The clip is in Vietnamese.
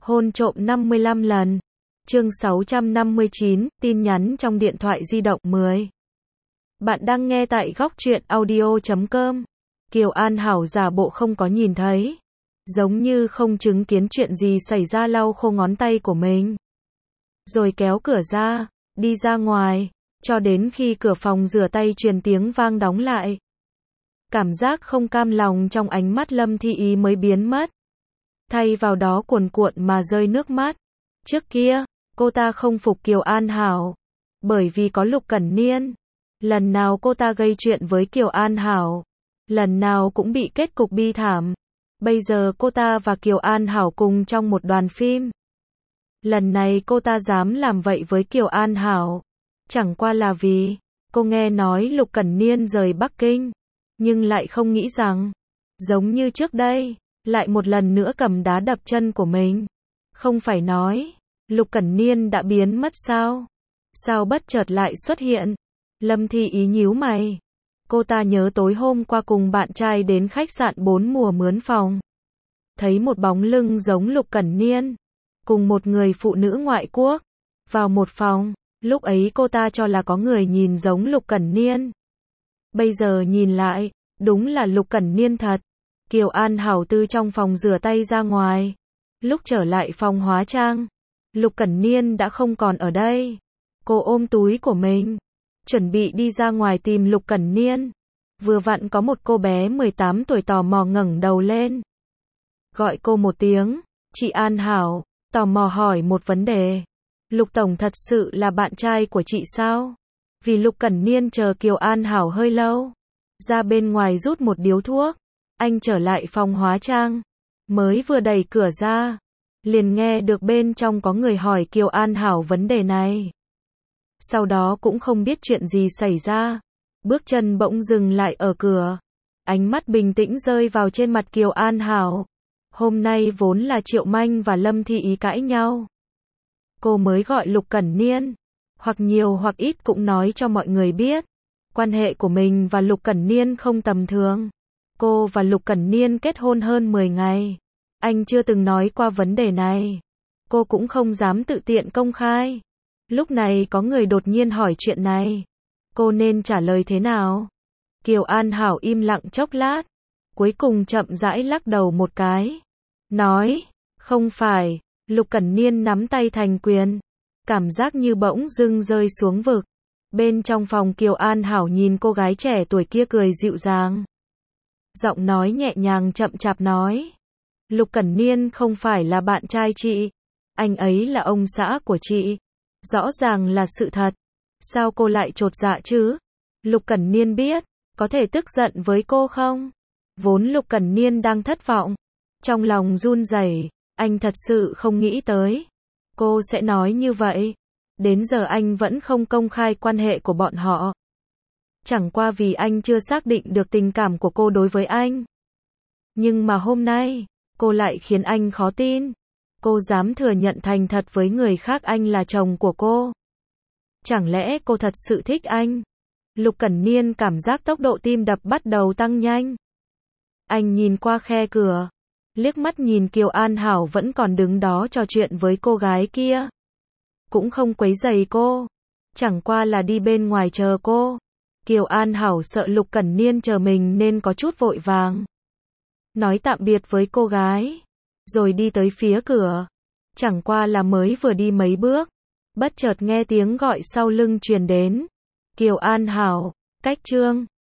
Hôn trộm 55 lần. Chương 659, tin nhắn trong điện thoại di động 10. Bạn đang nghe tại góc truyện audio.com. Kiều An Hảo giả bộ không có nhìn thấy, giống như không chứng kiến chuyện gì xảy ra, lau khô ngón tay của mình, rồi kéo cửa ra, đi ra ngoài, cho đến khi cửa phòng rửa tay truyền tiếng vang đóng lại. Cảm giác không cam lòng trong ánh mắt Lâm Thi Ý mới biến mất, thay vào đó cuồn cuộn mà rơi nước mắt. Trước kia, cô ta không phục Kiều An Hảo, bởi vì có Lục Cẩn Niên. Lần nào cô ta gây chuyện với Kiều An Hảo, lần nào cũng bị kết cục bi thảm. Bây giờ cô ta và Kiều An Hảo cùng trong một đoàn phim. Lần này cô ta dám làm vậy với Kiều An Hảo, chẳng qua là vì cô nghe nói Lục Cẩn Niên rời Bắc Kinh, nhưng lại không nghĩ rằng, giống như trước đây, lại một lần nữa cầm đá đập chân của mình. Không phải nói Lục Cẩn Niên đã biến mất sao? Sao bất chợt lại xuất hiện? Lâm Thi Ý nhíu mày. Cô ta nhớ tối hôm qua cùng bạn trai đến khách sạn 4 mùa mướn phòng, thấy một bóng lưng giống Lục Cẩn Niên cùng một người phụ nữ ngoại quốc vào một phòng. Lúc ấy cô ta cho là có người nhìn giống Lục Cẩn Niên. Bây giờ nhìn lại, đúng là Lục Cẩn Niên thật. Kiều An Hảo từ trong phòng rửa tay ra ngoài. Lúc trở lại phòng hóa trang, Lục Cẩn Niên đã không còn ở đây. Cô ôm túi của mình, chuẩn bị đi ra ngoài tìm Lục Cẩn Niên. Vừa vặn có một cô bé 18 tuổi tò mò ngẩng đầu lên, gọi cô một tiếng, chị An Hảo, tò mò hỏi một vấn đề. Lục Tổng thật sự là bạn trai của chị sao? Vì Lục Cẩn Niên chờ Kiều An Hảo hơi lâu, ra bên ngoài rút một điếu thuốc. Anh trở lại phòng hóa trang, mới vừa đẩy cửa ra, liền nghe được bên trong có người hỏi Kiều An Hảo vấn đề này. Sau đó cũng không biết chuyện gì xảy ra, bước chân bỗng dừng lại ở cửa. Ánh mắt bình tĩnh rơi vào trên mặt Kiều An Hảo. Hôm nay vốn là Triệu Manh và Lâm Thi Ý cãi nhau, cô mới gọi Lục Cẩn Niên, hoặc nhiều hoặc ít cũng nói cho mọi người biết, quan hệ của mình và Lục Cẩn Niên không tầm thường. Cô và Lục Cẩn Niên kết hôn hơn 10 ngày. Anh chưa từng nói qua vấn đề này. Cô cũng không dám tự tiện công khai. Lúc này có người đột nhiên hỏi chuyện này, cô nên trả lời thế nào? Kiều An Hảo im lặng chốc lát, cuối cùng chậm rãi lắc đầu một cái, nói, không phải. Lục Cẩn Niên nắm tay thành quyền, cảm giác như bỗng dưng rơi xuống vực. Bên trong phòng Kiều An Hảo nhìn cô gái trẻ tuổi kia cười dịu dàng, giọng nói nhẹ nhàng chậm chạp nói, Lục Cẩn Niên không phải là bạn trai chị, anh ấy là ông xã của chị. Rõ ràng là sự thật, sao cô lại chột dạ chứ? Lục Cẩn Niên biết, có thể tức giận với cô không? Vốn Lục Cẩn Niên đang thất vọng, trong lòng run rẩy, anh thật sự không nghĩ tới cô sẽ nói như vậy. Đến giờ anh vẫn không công khai quan hệ của bọn họ. Chẳng qua vì anh chưa xác định được tình cảm của cô đối với anh. Nhưng mà hôm nay, cô lại khiến anh khó tin. Cô dám thừa nhận thành thật với người khác anh là chồng của cô. Chẳng lẽ cô thật sự thích anh? Lục Cẩn Niên cảm giác tốc độ tim đập bắt đầu tăng nhanh. Anh nhìn qua khe cửa, liếc mắt nhìn Kiều An Hảo vẫn còn đứng đó trò chuyện với cô gái kia. Cũng không quấy rầy cô, chẳng qua là đi bên ngoài chờ cô. Kiều An Hảo sợ Lục Cẩn Niên chờ mình nên có chút vội vàng, nói tạm biệt với cô gái, rồi đi tới phía cửa. Chẳng qua là mới vừa đi mấy bước, bất chợt nghe tiếng gọi sau lưng truyền đến. Kiều An Hảo, cách Trương.